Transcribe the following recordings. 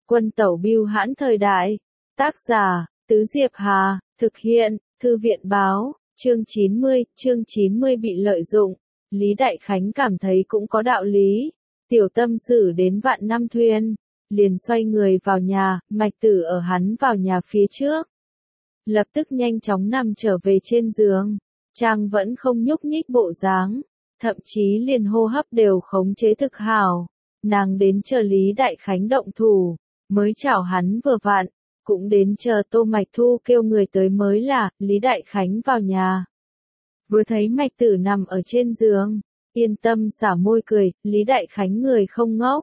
Quân tẩu bưu hãn thời đại. Tác giả, Tứ Diệp Hà, thực hiện, Thư viện báo, chương 90 bị lợi dụng. Lý Đại Khánh cảm thấy cũng có đạo lý. Tiểu tâm sử đến vạn năm thuyền, liền xoay người vào nhà, Mạch Tử ở hắn vào nhà phía trước. Lập tức nhanh chóng nằm trở về trên giường. Trang vẫn không nhúc nhích bộ dáng, thậm chí liền hô hấp đều khống chế thực hảo. Nàng đến chờ Lý Đại Khánh động thủ, mới chào hắn vừa vặn, cũng đến chờ Tô Mạch Thu kêu người tới mới là, Lý Đại Khánh vào nhà. Vừa thấy Mạch Tử nằm ở trên giường, yên tâm xả môi cười, Lý Đại Khánh người không ngốc.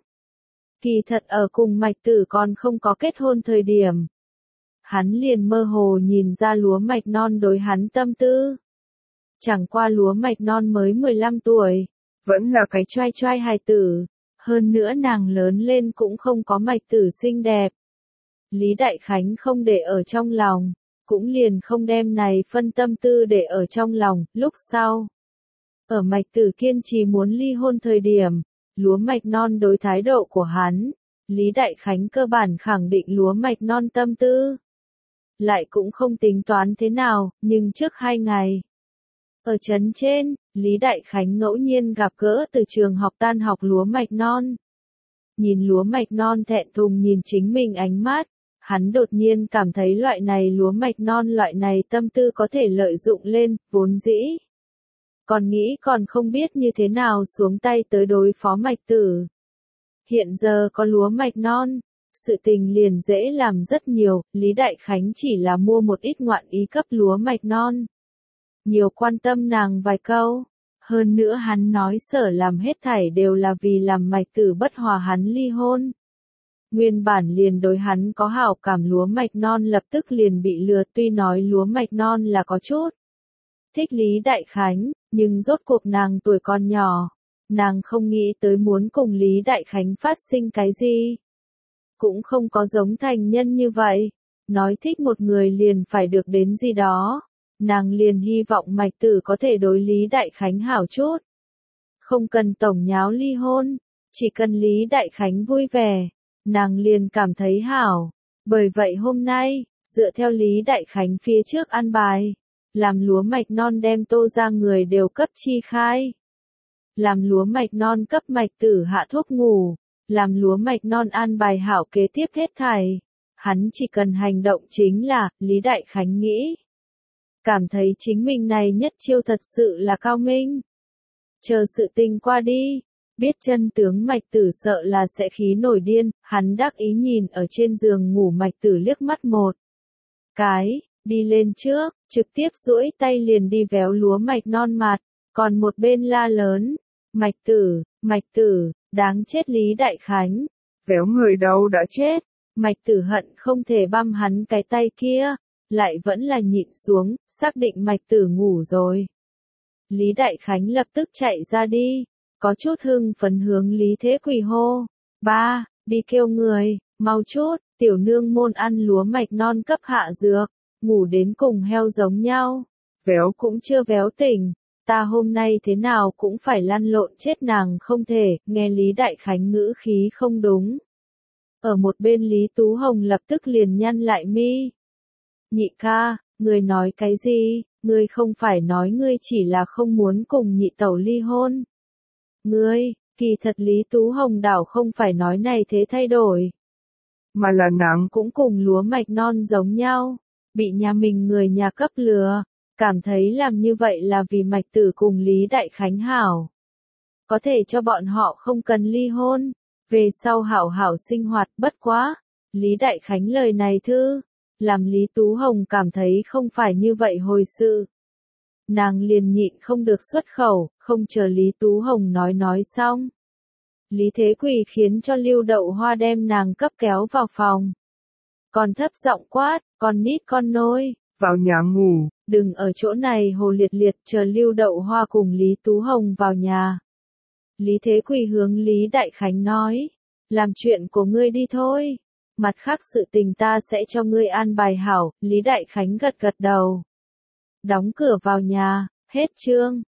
Kỳ thật ở cùng Mạch Tử còn không có kết hôn thời điểm. Hắn liền mơ hồ nhìn ra lúa mạch non đối hắn tâm tư. Chẳng qua lúa mạch non mới 15 tuổi, vẫn là cái trai trai hài tử, hơn nữa nàng lớn lên cũng không có Mạch Tử xinh đẹp. Lý Đại Khánh không để ở trong lòng, cũng liền không đem này phân tâm tư để ở trong lòng, lúc sau. Ở Mạch Tử kiên trì muốn ly hôn thời điểm, lúa mạch non đối thái độ của hắn, Lý Đại Khánh cơ bản khẳng định lúa mạch non tâm tư. Lại cũng không tính toán thế nào, nhưng trước 2 ngày. Ở trấn trên, Lý Đại Khánh ngẫu nhiên gặp gỡ từ trường học tan học lúa mạch non. Nhìn lúa mạch non thẹn thùng nhìn chính mình ánh mắt, hắn đột nhiên cảm thấy loại này lúa mạch non loại này tâm tư có thể lợi dụng lên, vốn dĩ. Còn nghĩ còn không biết như thế nào xuống tay tới đối phó Mạch Tử. Hiện giờ có lúa mạch non, sự tình liền dễ làm rất nhiều, Lý Đại Khánh chỉ là mua một ít ngoạn ý cấp lúa mạch non. Nhiều quan tâm nàng vài câu, hơn nữa hắn nói sở làm hết thảy đều là vì làm Mạch Tử bất hòa hắn ly hôn. Nguyên bản liền đối hắn có hảo cảm lúa mạch non lập tức liền bị lừa, tuy nói lúa mạch non là có chút thích Lý Đại Khánh, nhưng rốt cuộc nàng tuổi còn nhỏ, nàng không nghĩ tới muốn cùng Lý Đại Khánh phát sinh cái gì. Cũng không có giống thành nhân như vậy, nói thích một người liền phải được đến gì đó, nàng liền hy vọng Mạch Tử có thể đối Lý Đại Khánh hảo chút. Không cần tổng nháo ly hôn, chỉ cần Lý Đại Khánh vui vẻ, nàng liền cảm thấy hảo. Bởi vậy hôm nay, dựa theo Lý Đại Khánh phía trước an bài, làm lúa mạch non đem Tô ra người đều cấp chi khai. Làm lúa mạch non cấp Mạch Tử hạ thuốc ngủ, làm lúa mạch non an bài hảo kế tiếp hết thảy. Hắn chỉ cần hành động chính là, Lý Đại Khánh nghĩ. Cảm thấy chính mình này nhất chiêu thật sự là cao minh. Chờ sự tình qua đi, biết chân tướng Mạch Tử sợ là sẽ khí nổi điên, hắn đắc ý nhìn ở trên giường ngủ Mạch Tử liếc mắt một cái, đi lên trước, trực tiếp duỗi tay liền đi véo lúa mạch non mặt, còn một bên la lớn, Mạch Tử, đáng chết Lý Đại Khánh, véo người đâu đã chết. Mạch Tử hận không thể băm hắn cái tay kia, lại vẫn là nhịn xuống, xác định Mạch Tử ngủ rồi. Lý Đại Khánh lập tức chạy ra đi, có chút hưng phấn hướng Lý Thế Quỳ hô, ba, đi kêu người, mau chút, tiểu nương môn ăn lúa mạch non cấp hạ dược, ngủ đến cùng heo giống nhau, véo cũng chưa véo tỉnh. Ta hôm nay thế nào cũng phải lăn lộn chết nàng không thể, nghe Lý Đại Khánh ngữ khí không đúng. Ở một bên Lý Tú Hồng lập tức liền nhăn lại mi. Nhị ca, ngươi nói cái gì, ngươi không phải nói ngươi chỉ là không muốn cùng nhị tẩu ly hôn. Ngươi, kỳ thật Lý Tú Hồng đảo không phải nói này thế thay đổi. Mà là nàng cũng cùng lúa mạch non giống nhau, bị nhà mình người nhà cấp lừa. Cảm thấy làm như vậy là vì Mạch Tử cùng Lý Đại Khánh hảo. Có thể cho bọn họ không cần ly hôn, về sau hảo hảo sinh hoạt, bất quá. Lý Đại Khánh lời này thư, làm Lý Tú Hồng cảm thấy không phải như vậy hồi sự. Nàng liền nhịn không được xuất khẩu, không chờ Lý Tú Hồng nói xong. Lý Thế Quỳ khiến cho Lưu Đậu Hoa đem nàng cấp kéo vào phòng. Còn thấp giọng quát, con nít con nôi, vào nhà ngủ. Đừng ở chỗ này hồ liệt liệt chờ Lưu Đậu Hoa cùng Lý Tú Hồng vào nhà. Lý Thế Quỳ hướng Lý Đại Khánh nói, làm chuyện của ngươi đi thôi. Mặt khác sự tình ta sẽ cho ngươi an bài hảo, Lý Đại Khánh gật gật đầu. Đóng cửa vào nhà, hết chương.